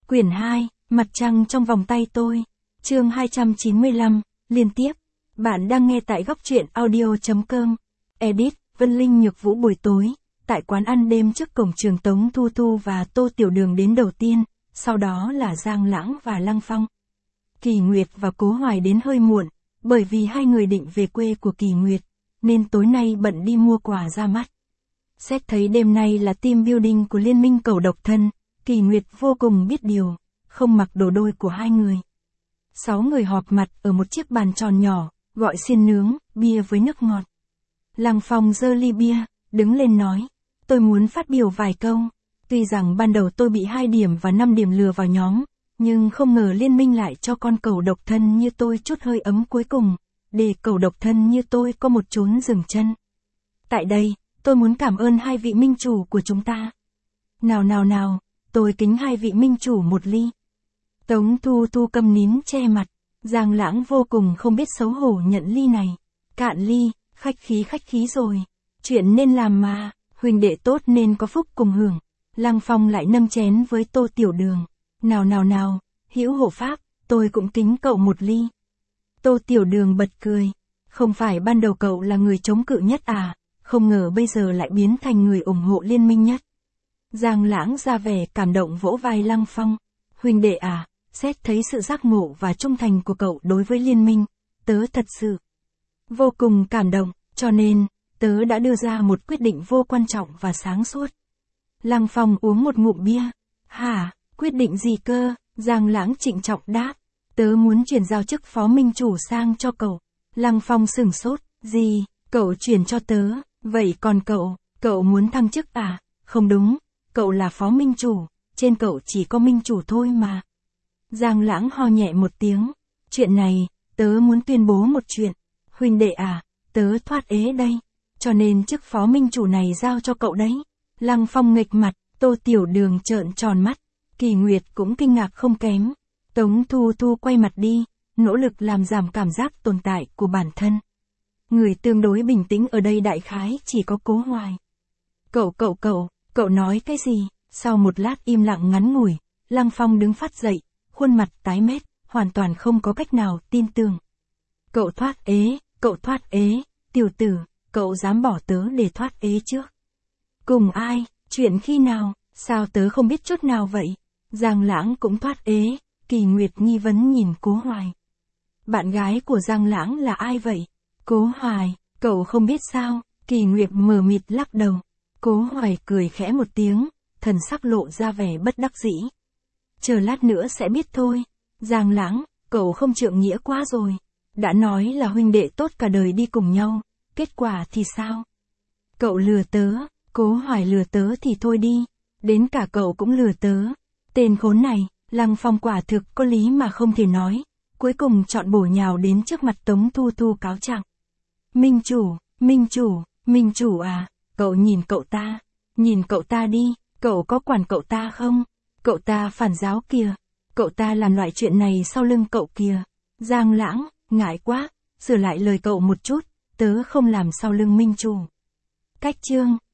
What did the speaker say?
Quyển 2, Mặt trăng trong vòng tay tôi. Chương 295, liên tiếp. Bạn đang nghe tại góc truyện audio.com. Edit, Vân Linh Nhược Vũ. Buổi tối, tại quán ăn đêm trước cổng trường, Tống Thu Thu và Tô Tiểu Đường đến đầu tiên, sau đó là Giang Lãng và Lăng Phong. Kỳ Nguyệt và Cố Hoài đến hơi muộn, bởi vì hai người định về quê của Kỳ Nguyệt, nên tối nay bận đi mua quà ra mắt. Xét thấy đêm nay là team building của Liên minh Cẩu Độc Thân, Kỳ Nguyệt vô cùng biết điều, không mặc đồ đôi của hai người. 6 người họp mặt ở một chiếc bàn tròn nhỏ, gọi xiên nướng, bia với nước ngọt. Lăng Phong giơ ly bia, đứng lên nói, tôi muốn phát biểu vài câu. Tuy rằng ban đầu tôi bị 2 điểm và 5 điểm lừa vào nhóm, nhưng không ngờ Liên minh lại cho con cẩu độc thân như tôi chút hơi ấm cuối cùng, để cẩu độc thân như tôi có một chốn dừng chân. Tại đây, tôi muốn cảm ơn hai vị minh chủ của chúng ta. Nào, tôi kính hai vị minh chủ một ly. Tống Thu Thu câm nín che mặt, Giang Lãng vô cùng không biết xấu hổ nhận ly này. Cạn ly, khách khí rồi. Chuyện nên làm mà, huynh đệ tốt nên có phúc cùng hưởng. Lăng Phong lại nâng chén với Tô Tiểu Đường. Nào, hữu hộ pháp, tôi cũng kính cậu một ly. Tô Tiểu Đường bật cười. Không phải ban đầu cậu là người chống cự nhất à, không ngờ bây giờ lại biến thành người ủng hộ Liên minh nhất. Giang Lãng ra vẻ cảm động vỗ vai Lăng Phong. Huynh đệ à, xét thấy sự giác ngộ và trung thành của cậu đối với Liên minh, tớ thật sự vô cùng cảm động, cho nên, tớ đã đưa ra một quyết định vô quan trọng và sáng suốt. Lăng Phong uống một ngụm bia. Hả, quyết định gì cơ? Giang Lãng trịnh trọng đáp. Tớ muốn chuyển giao chức phó minh chủ sang cho cậu. Lăng Phong sửng sốt. Gì, cậu chuyển cho tớ, vậy còn cậu muốn thăng chức à? Không đúng, cậu là phó minh chủ, trên cậu chỉ có minh chủ thôi mà. Giang Lãng ho nhẹ một tiếng. Chuyện này, tớ muốn tuyên bố một chuyện. Huynh đệ à, tớ thoát ế đây, cho nên chức phó minh chủ này giao cho cậu đấy. Lăng Phong nghịch mặt, Tô Tiểu Đường trợn tròn mắt, Kỳ Nguyệt cũng kinh ngạc không kém. Tống Thu Thu quay mặt đi, nỗ lực làm giảm cảm giác tồn tại của bản thân. Người tương đối bình tĩnh ở đây đại khái chỉ có Cố Hoài. Cậu nói cái gì? Sau một lát im lặng ngắn ngủi, Lăng Phong đứng phát dậy, khuôn mặt tái mét, hoàn toàn không có cách nào tin tưởng. Cậu thoát ế, tiểu tử, cậu dám bỏ tớ để thoát ế trước. Cùng ai, chuyện khi nào, sao tớ không biết chút nào vậy? Giang Lãng cũng thoát ế, Kỳ Nguyệt nghi vấn nhìn Cố Hoài. Bạn gái của Giang Lãng là ai vậy? Cố Hoài, cậu không biết sao? Kỳ Nguyệt mờ mịt lắc đầu. Cố Hoài cười khẽ một tiếng, thần sắc lộ ra vẻ bất đắc dĩ. Chờ lát nữa sẽ biết thôi. Giang Lãng, cậu không trượng nghĩa quá rồi. Đã nói là huynh đệ tốt cả đời đi cùng nhau, kết quả thì sao? Cậu lừa tớ, Cố Hoài lừa tớ thì thôi đi, đến cả cậu cũng lừa tớ. Tên khốn này, Lăng Phong quả thực có lý mà không thể nói, cuối cùng chọn bổ nhào đến trước mặt Tống Thu Thu cáo trạng. Minh chủ à, cậu nhìn cậu ta đi, cậu có quản cậu ta không? Cậu ta phản giáo kìa, cậu ta làm loại chuyện này sau lưng cậu kìa. Giang Lãng, ngại quá, sửa lại lời cậu một chút, tớ không làm sau lưng minh chủ. Cách chương.